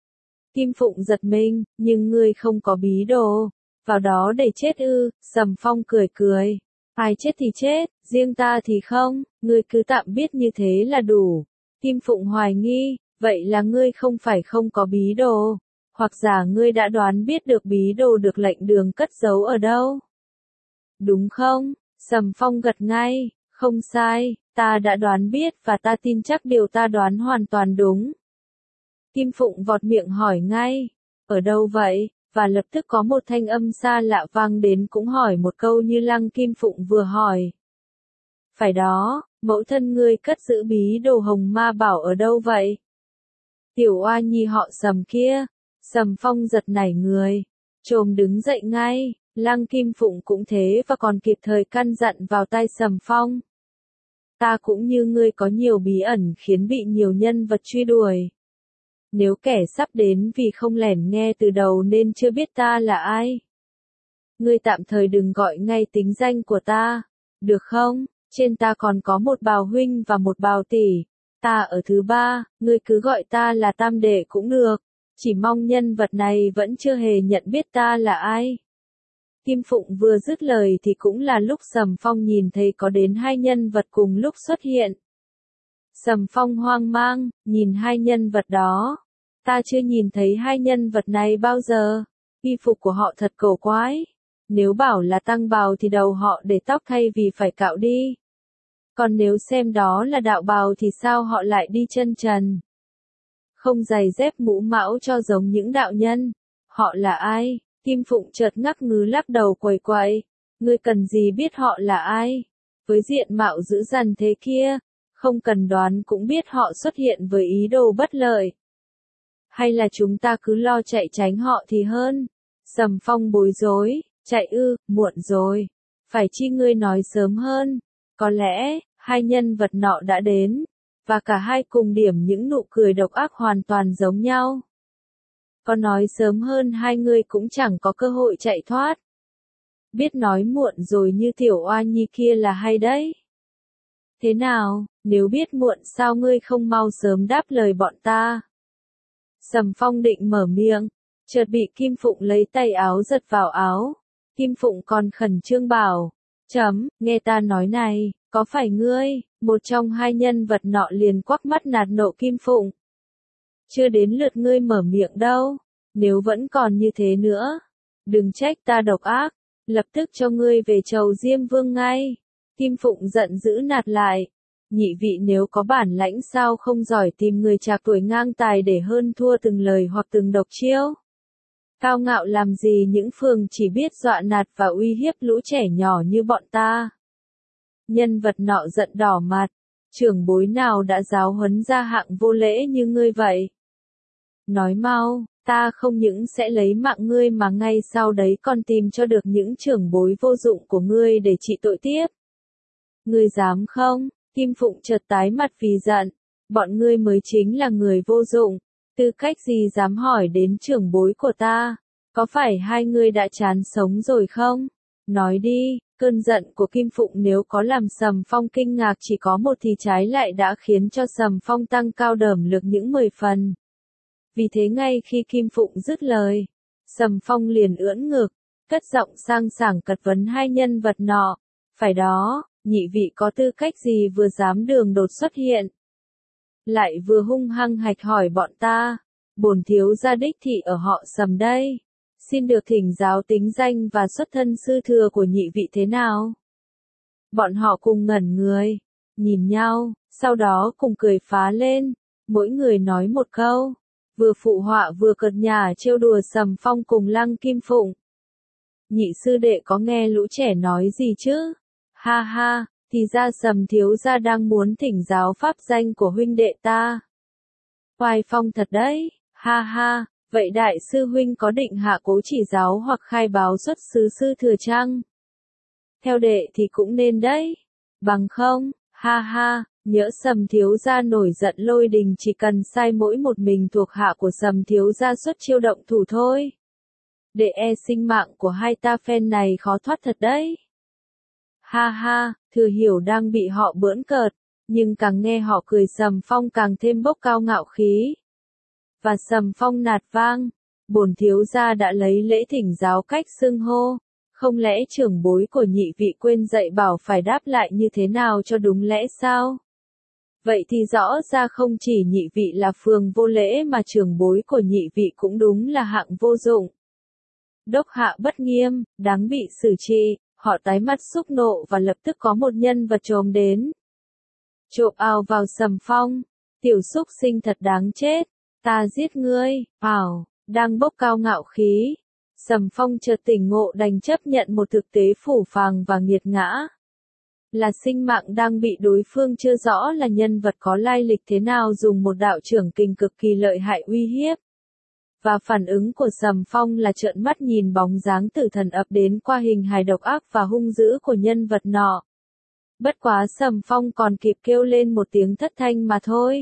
Speaker 1: Kim Phụng giật mình, nhưng ngươi không có bí đồ. Vào đó để chết ư? Sầm Phong cười cười. Ai chết thì chết, riêng ta thì không, ngươi cứ tạm biết như thế là đủ. Kim Phụng hoài nghi, vậy là ngươi không phải không có bí đồ, hoặc giả ngươi đã đoán biết được bí đồ được lệnh đường cất giấu ở đâu. Đúng không? Sầm Phong gật ngay, không sai, ta đã đoán biết và ta tin chắc điều ta đoán hoàn toàn đúng. Kim Phụng vọt miệng hỏi ngay, ở đâu vậy? Và lập tức có một thanh âm xa lạ vang đến cũng hỏi một câu như Lăng Kim Phụng vừa hỏi. Phải đó, mẫu thân ngươi cất giữ bí đồ hồng ma bảo ở đâu vậy? Tiểu oa nhi họ Sầm kia. Sầm Phong giật nảy người, chồm đứng dậy ngay, Lăng Kim Phụng cũng thế và còn kịp thời căn dặn vào tai Sầm Phong. Ta cũng như ngươi có nhiều bí ẩn khiến bị nhiều nhân vật truy đuổi. Nếu kẻ sắp đến vì không lẻn nghe từ đầu nên chưa biết ta là ai. Ngươi tạm thời đừng gọi ngay tính danh của ta, được không? Trên ta còn có một bào huynh và một bào tỷ. Ta ở thứ ba, ngươi cứ gọi ta là tam đệ cũng được. Chỉ mong nhân vật này vẫn chưa hề nhận biết ta là ai. Kim Phụng vừa dứt lời thì cũng là lúc Sầm Phong nhìn thấy có đến hai nhân vật cùng lúc xuất hiện. Sầm Phong hoang mang, nhìn hai nhân vật đó. Ta chưa nhìn thấy hai nhân vật này bao giờ. Y phục của họ thật cổ quái. Nếu bảo là tăng bào thì đầu họ để tóc thay vì phải cạo đi. Còn nếu xem đó là đạo bào thì sao họ lại đi chân trần? Không giày dép mũ mão cho giống những đạo nhân. Họ là ai? Kim Phụng chợt ngắc ngứ lắc đầu quẩy quậy. Ngươi cần gì biết họ là ai? Với diện mạo dữ dằn thế kia, không cần đoán cũng biết họ xuất hiện với ý đồ bất lợi. Hay là chúng ta cứ lo chạy tránh họ thì hơn? Sầm Phong bối rối, chạy ư, muộn rồi. Phải chi ngươi nói sớm hơn? Có lẽ, hai nhân vật nọ đã đến, và cả hai cùng điểm những nụ cười độc ác hoàn toàn giống nhau. Có nói sớm hơn hai người cũng chẳng có cơ hội chạy thoát. Biết nói muộn rồi như tiểu oa nhi kia là hay đấy. Thế nào, nếu biết muộn sao ngươi không mau sớm đáp lời bọn ta? Sầm Phong định mở miệng, chợt bị Kim Phụng lấy tay áo giật vào áo. Kim Phụng còn khẩn trương bảo, chấm, nghe ta nói này, có phải ngươi? Một trong hai nhân vật nọ liền quắc mắt nạt nộ Kim Phụng. Chưa đến lượt ngươi mở miệng đâu, nếu vẫn còn như thế nữa, đừng trách ta độc ác, lập tức cho ngươi về chầu Diêm Vương ngay. Kim Phụng giận dữ nạt lại, nhị vị nếu có bản lãnh sao không giỏi tìm người trạc tuổi ngang tài để hơn thua từng lời hoặc từng độc chiêu. Cao ngạo làm gì những phường chỉ biết dọa nạt và uy hiếp lũ trẻ nhỏ như bọn ta. Nhân vật nọ giận đỏ mặt, trưởng bối nào đã giáo huấn ra hạng vô lễ như ngươi vậy? Nói mau, ta không những sẽ lấy mạng ngươi mà ngay sau đấy còn tìm cho được những trưởng bối vô dụng của ngươi để trị tội tiếp. Ngươi dám không? Kim Phụng chợt tái mặt vì giận, bọn ngươi mới chính là người vô dụng, tư cách gì dám hỏi đến trưởng bối của ta, có phải hai ngươi đã chán sống rồi không? Nói đi, cơn giận của Kim Phụng nếu có làm Sầm Phong kinh ngạc chỉ có một thì trái lại đã khiến cho Sầm Phong tăng cao đởm lực những mười phần. Vì thế ngay khi Kim Phụng dứt lời, Sầm Phong liền ưỡn ngực, cất giọng sang sảng cật vấn hai nhân vật nọ, phải đó, nhị vị có tư cách gì vừa dám đường đột xuất hiện, lại vừa hung hăng hạch hỏi bọn ta, bổn thiếu gia đích thị ở họ Sầm đây, xin được thỉnh giáo tính danh và xuất thân sư thừa của nhị vị thế nào? Bọn họ cùng ngẩn người, nhìn nhau, sau đó cùng cười phá lên, mỗi người nói một câu, vừa phụ họa vừa cợt nhả trêu đùa Sầm Phong cùng Lăng Kim Phụng. nhị sư đệ có nghe lũ trẻ nói gì chứ? Ha ha, thì ra Sầm thiếu gia đang muốn thỉnh giáo pháp danh của huynh đệ ta. Oai phong thật đấy, ha ha, vậy đại sư huynh có định hạ cố chỉ giáo hoặc khai báo xuất xứ sư thừa chăng? Theo đệ thì cũng nên đấy, bằng không, ha ha, nhỡ Sầm thiếu gia nổi giận lôi đình chỉ cần sai mỗi một mình thuộc hạ của Sầm thiếu gia xuất chiêu động thủ thôi. Để e sinh mạng của hai ta phen này khó thoát thật đấy. Ha ha, Thừa Hiểu đang bị họ bỡn cợt, nhưng càng nghe họ cười Sầm Phong càng thêm bốc cao ngạo khí. Và Sầm Phong nạt vang, bổn thiếu gia đã lấy lễ thỉnh giáo cách xưng hô, không lẽ trưởng bối của nhị vị quên dạy bảo phải đáp lại như thế nào cho đúng lẽ sao? Vậy thì rõ ra không chỉ nhị vị là phường vô lễ mà trưởng bối của nhị vị cũng đúng là hạng vô dụng. Đốc hạ bất nghiêm, đáng bị xử trị, họ tái mặt xúc nộ và lập tức có một nhân vật trồm đến. Trộm ào vào Sầm Phong, tiểu xúc sinh thật đáng chết, ta giết ngươi, ào, đang bốc cao ngạo khí. Sầm Phong chợt tỉnh ngộ đành chấp nhận một thực tế phủ phàng và nghiệt ngã. Là sinh mạng đang bị đối phương chưa rõ là nhân vật có lai lịch thế nào dùng một đạo trưởng kình cực kỳ lợi hại uy hiếp. Và phản ứng của Sầm Phong là trợn mắt nhìn bóng dáng tử thần ập đến qua hình hài độc ác và hung dữ của nhân vật nọ. Bất quá Sầm Phong còn kịp kêu lên một tiếng thất thanh mà thôi.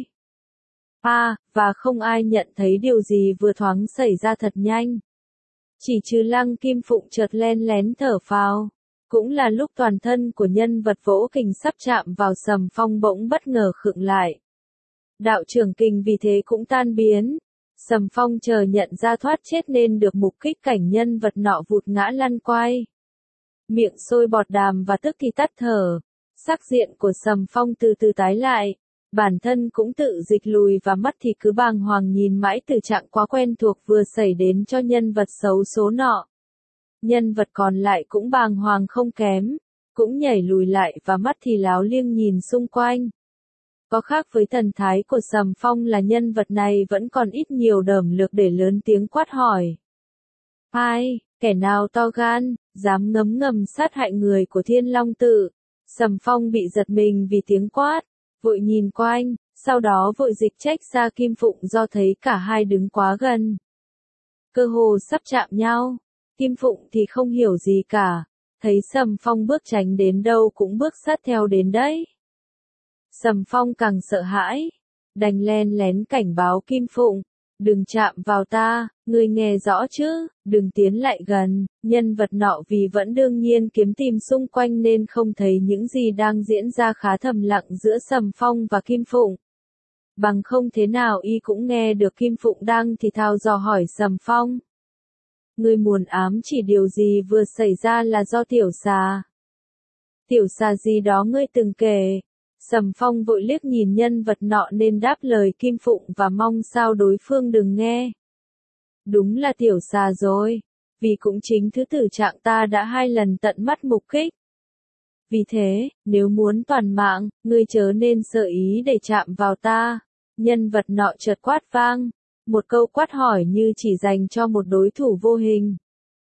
Speaker 1: À, và không ai nhận thấy điều gì vừa thoáng xảy ra thật nhanh. Chỉ trừ Lăng Kim Phụng chợt len lén thở phào. Cũng là lúc toàn thân của nhân vật vỗ kình sắp chạm vào Sầm Phong bỗng bất ngờ khựng lại. Đạo trưởng kình vì thế cũng tan biến. Sầm Phong chờ nhận ra thoát chết nên được mục kích cảnh nhân vật nọ vụt ngã lăn quay. Miệng sôi bọt đàm và tức thì tắt thở. Sắc diện của Sầm Phong từ từ tái lại. Bản thân cũng tự dịch lùi và mắt thì cứ bàng hoàng nhìn mãi từ trạng quá quen thuộc vừa xảy đến cho nhân vật xấu số nọ. Nhân vật còn lại cũng bàng hoàng không kém, cũng nhảy lùi lại và mắt thì láo liêng nhìn xung quanh. Có khác với thần thái của Sầm Phong là nhân vật này vẫn còn ít nhiều đởm lược để lớn tiếng quát hỏi. Ai, kẻ nào to gan, dám ngấm ngầm sát hại người của Thiên Long Tự? Sầm Phong bị giật mình vì tiếng quát, vội nhìn quanh, sau đó vội dịch trách ra Kim Phụng do thấy cả hai đứng quá gần. Cơ hồ sắp chạm nhau. Kim Phụng thì không hiểu gì cả, thấy Sầm Phong bước tránh đến đâu cũng bước sát theo đến đấy. Sầm Phong càng sợ hãi, đành len lén cảnh báo Kim Phụng, đừng chạm vào ta, ngươi nghe rõ chứ, đừng tiến lại gần. Nhân vật nọ vì vẫn đương nhiên kiếm tìm xung quanh nên không thấy những gì đang diễn ra khá thầm lặng giữa Sầm Phong và Kim Phụng. Bằng không thế nào y cũng nghe được Kim Phụng đang thì thào dò hỏi Sầm Phong. Ngươi muốn ám chỉ điều gì vừa xảy ra là do tiểu xà? Tiểu xà gì đó ngươi từng kể. Sầm Phong vội liếc nhìn nhân vật nọ nên đáp lời Kim Phụng và mong sao đối phương đừng nghe. Đúng là tiểu xà rồi, vì cũng chính thứ tử trạng ta đã hai lần tận mắt mục kích. Vì thế, nếu muốn toàn mạng, ngươi chớ nên sợ ý để chạm vào ta. Nhân vật nọ chợt quát vang. Một câu quát hỏi như chỉ dành cho một đối thủ vô hình.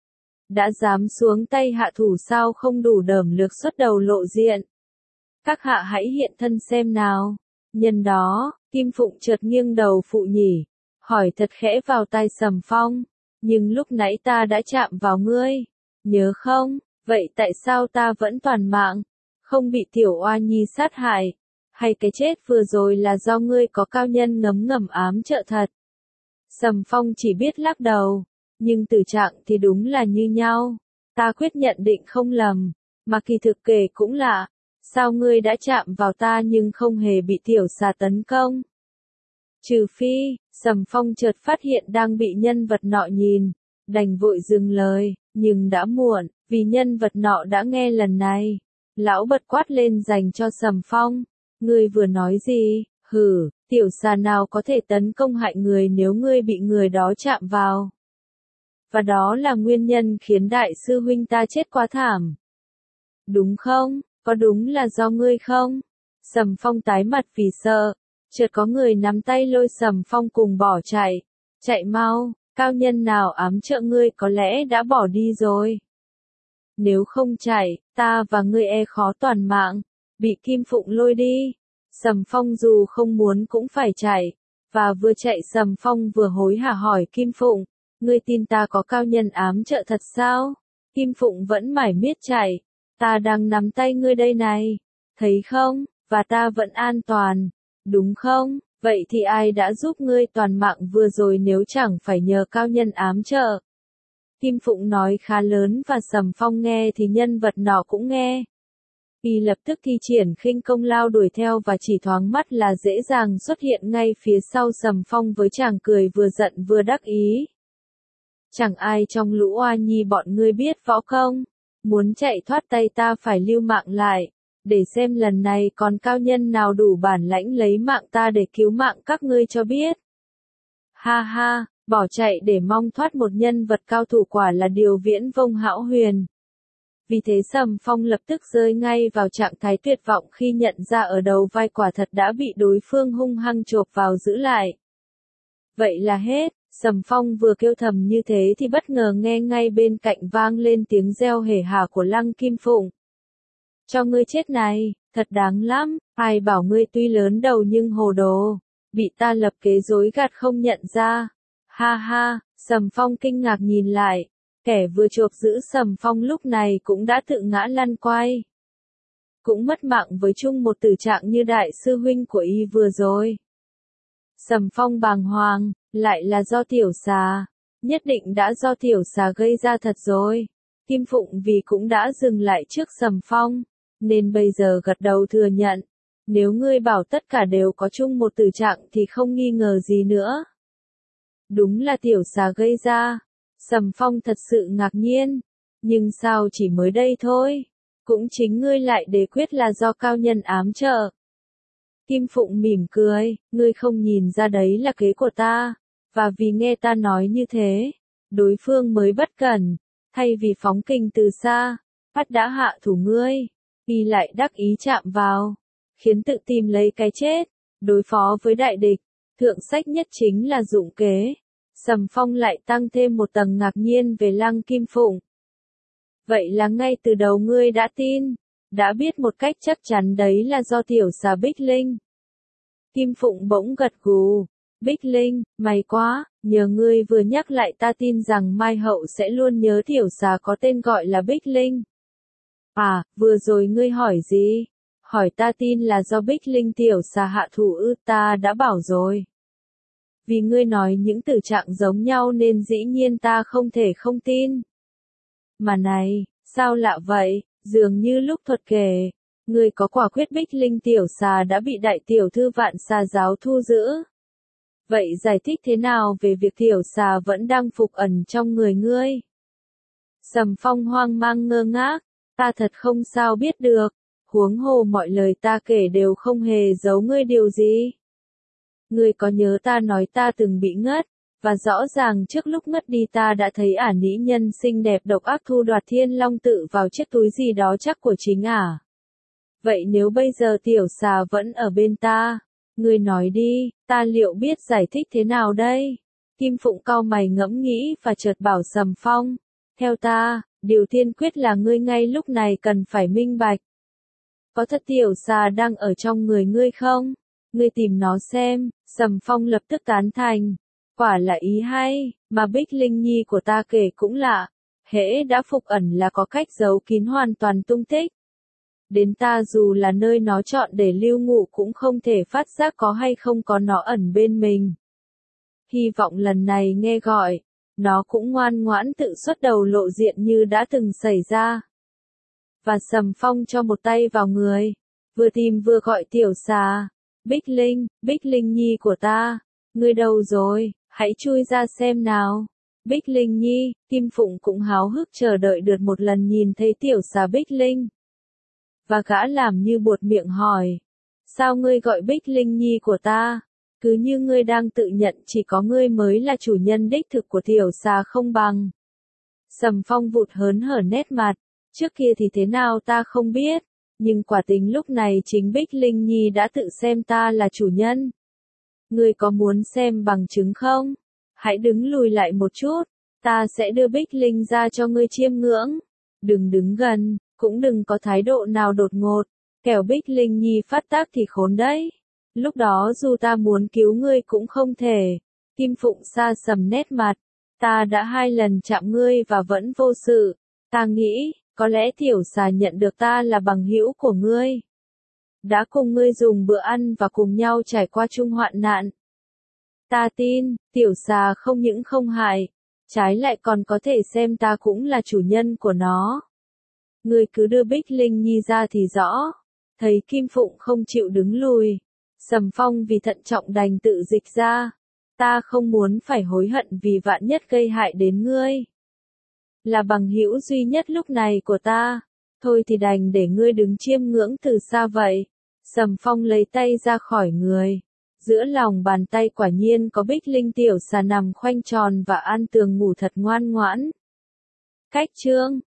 Speaker 1: Đã dám xuống tay hạ thủ sao không đủ đởm lược xuất đầu lộ diện. Các hạ hãy hiện thân xem nào. Nhân đó, Kim Phụng chợt nghiêng đầu phụ nhỉ, hỏi thật khẽ vào tai Sầm Phong. Nhưng lúc nãy ta đã chạm vào ngươi, nhớ không? Vậy tại sao ta vẫn toàn mạng, không bị tiểu oa nhi sát hại? Hay cái chết vừa rồi là do ngươi có cao nhân ngấm ngầm ám trợ thật? Sầm Phong chỉ biết lắc đầu, nhưng từ trạng thì đúng là như nhau. Ta quyết nhận định không lầm, mà kỳ thực kể cũng lạ, sao ngươi đã chạm vào ta nhưng không hề bị tiểu xà tấn công? Trừ phi, Sầm Phong chợt phát hiện đang bị nhân vật nọ nhìn, đành vội dừng lời, nhưng đã muộn, vì nhân vật nọ đã nghe lần này. Lão bật quát lên dành cho Sầm Phong, ngươi vừa nói gì? Hử, tiểu xà nào có thể tấn công hại người nếu ngươi bị người đó chạm vào? Và đó là nguyên nhân khiến đại sư huynh ta chết quá thảm. Đúng không? Có đúng là do ngươi không? Sầm Phong tái mặt vì sợ, chợt có người nắm tay lôi Sầm Phong cùng bỏ chạy. Chạy mau, cao nhân nào ám trợ ngươi có lẽ đã bỏ đi rồi. Nếu không chạy, ta và ngươi e khó toàn mạng, bị Kim Phụng lôi đi. Sầm Phong dù không muốn cũng phải chạy, và vừa chạy Sầm Phong vừa hối hả hỏi Kim Phụng, ngươi tin ta có cao nhân ám trợ thật sao? Kim Phụng vẫn mải miết chạy, ta đang nắm tay ngươi đây này, thấy không, và ta vẫn an toàn, đúng không? Vậy thì ai đã giúp ngươi toàn mạng vừa rồi nếu chẳng phải nhờ cao nhân ám trợ? Kim Phụng nói khá lớn và Sầm Phong nghe thì nhân vật nọ cũng nghe. Y lập tức thi triển khinh công lao đuổi theo và chỉ thoáng mắt là dễ dàng xuất hiện ngay phía sau Sầm Phong với chàng cười vừa giận vừa đắc ý. Chẳng ai trong lũ oa nhi bọn ngươi biết võ công, muốn chạy thoát tay ta phải lưu mạng lại, để xem lần này còn cao nhân nào đủ bản lãnh lấy mạng ta để cứu mạng các ngươi cho biết. Ha ha, bỏ chạy để mong thoát một nhân vật cao thủ quả là điều viễn vông hão huyền. Vì thế Sầm Phong lập tức rơi ngay vào trạng thái tuyệt vọng khi nhận ra ở đầu vai quả thật đã bị đối phương hung hăng chộp vào giữ lại. Vậy là hết, Sầm Phong vừa kêu thầm như thế thì bất ngờ nghe ngay bên cạnh vang lên tiếng reo hề hả của Lăng Kim Phụng. Cho ngươi chết này, thật đáng lắm, ai bảo ngươi tuy lớn đầu nhưng hồ đồ, bị ta lập kế dối gạt không nhận ra. Ha ha, Sầm Phong kinh ngạc nhìn lại. Kẻ vừa chộp giữ Sầm Phong lúc này cũng đã tự ngã lăn quay. Cũng mất mạng với chung một tử trạng như đại sư huynh của y vừa rồi. Sầm Phong bàng hoàng, lại là do tiểu xà. Nhất định đã do tiểu xà gây ra thật rồi. Kim Phụng vì cũng đã dừng lại trước Sầm Phong, nên bây giờ gật đầu thừa nhận. Nếu ngươi bảo tất cả đều có chung một tử trạng thì không nghi ngờ gì nữa. Đúng là tiểu xà gây ra. Sầm Phong thật sự ngạc nhiên, nhưng sao chỉ mới đây thôi, cũng chính ngươi lại đề quyết là do cao nhân ám trợ. Kim Phụng mỉm cười, ngươi không nhìn ra đấy là kế của ta, và vì nghe ta nói như thế, đối phương mới bất cẩn, thay vì phóng kình từ xa, bắt đã hạ thủ ngươi, y lại đắc ý chạm vào, khiến tự tìm lấy cái chết, đối phó với đại địch, thượng sách nhất chính là dụng kế. Sầm Phong lại tăng thêm một tầng ngạc nhiên về Lăng Kim Phụng. Vậy là ngay từ đầu ngươi đã tin, đã biết một cách chắc chắn đấy là do tiểu xà Bích Linh. Kim Phụng bỗng gật gù, Bích Linh, may quá, nhờ ngươi vừa nhắc lại ta tin rằng Mai Hậu sẽ luôn nhớ tiểu xà có tên gọi là Bích Linh. À, vừa rồi ngươi hỏi gì? Hỏi ta tin là do Bích Linh tiểu xà hạ thủ ư, ta đã bảo rồi. Vì ngươi nói những tử trạng giống nhau nên dĩ nhiên ta không thể không tin. Mà này, sao lạ vậy, dường như lúc thuật kể, ngươi có quả quyết Bích Linh tiểu xà đã bị đại tiểu thư Vạn Xà giáo thu giữ. Vậy giải thích thế nào về việc tiểu xà vẫn đang phục ẩn trong người ngươi? Sầm Phong hoang mang ngơ ngác, ta thật không sao biết được, huống hồ mọi lời ta kể đều không hề giấu ngươi điều gì. Ngươi có nhớ ta nói ta từng bị ngất, và rõ ràng trước lúc ngất đi ta đã thấy ả nữ nhân xinh đẹp độc ác thu đoạt Thiên Long tự vào chiếc túi gì đó chắc của chính ả. Vậy nếu bây giờ tiểu xà vẫn ở bên ta, ngươi nói đi, ta liệu biết giải thích thế nào đây? Kim Phụng cau mày ngẫm nghĩ và chợt bảo Sầm Phong, theo ta, điều tiên quyết là ngươi ngay lúc này cần phải minh bạch. Có thật tiểu xà đang ở trong người ngươi không? Ngươi tìm nó xem. Sầm Phong lập tức tán thành. Quả là ý hay, mà Bích Linh Nhi của ta kể cũng lạ. Hễ đã phục ẩn là có cách giấu kín hoàn toàn tung tích. Đến ta dù là nơi nó chọn để lưu ngụ cũng không thể phát giác có hay không có nó ẩn bên mình. Hy vọng lần này nghe gọi, nó cũng ngoan ngoãn tự xuất đầu lộ diện như đã từng xảy ra. Và Sầm Phong cho một tay vào người, vừa tìm vừa gọi tiểu xà. Bích Linh, Bích Linh Nhi của ta, ngươi đâu rồi, hãy chui ra xem nào. Bích Linh Nhi, Kim Phụng cũng háo hức chờ đợi được một lần nhìn thấy tiểu xà Bích Linh. Và gã làm như buột miệng hỏi, sao ngươi gọi Bích Linh Nhi của ta? Cứ như ngươi đang tự nhận chỉ có ngươi mới là chủ nhân đích thực của tiểu xà không bằng. Sầm Phong vụt hớn hở nét mặt, trước kia thì thế nào ta không biết. Nhưng quả tính lúc này chính Bích Linh Nhi đã tự xem ta là chủ nhân. Ngươi có muốn xem bằng chứng không? Hãy đứng lùi lại một chút, ta sẽ đưa Bích Linh ra cho ngươi chiêm ngưỡng. Đừng đứng gần, cũng đừng có thái độ nào đột ngột, kẻo Bích Linh Nhi phát tác thì khốn đấy. Lúc đó dù ta muốn cứu ngươi cũng không thể. Kim Phụng xa sầm nét mặt. Ta đã hai lần chạm ngươi và vẫn vô sự. Ta nghĩ, có lẽ tiểu xà nhận được ta là bằng hữu của ngươi. Đã cùng ngươi dùng bữa ăn và cùng nhau trải qua chung hoạn nạn. Ta tin, tiểu xà không những không hại, trái lại còn có thể xem ta cũng là chủ nhân của nó. Ngươi cứ đưa Bích Linh Nhi ra thì rõ. Thấy Kim Phụng không chịu đứng lùi, Sầm Phong vì thận trọng đành tự dịch ra. Ta không muốn phải hối hận vì vạn nhất gây hại đến ngươi. Là bằng hữu duy nhất lúc này của ta. Thôi thì đành để ngươi đứng chiêm ngưỡng từ xa vậy. Sầm Phong lấy tay ra khỏi người. Giữa lòng bàn tay quả nhiên có Bích Linh tiểu xà nằm khoanh tròn và An Tường ngủ thật ngoan ngoãn. Cách chương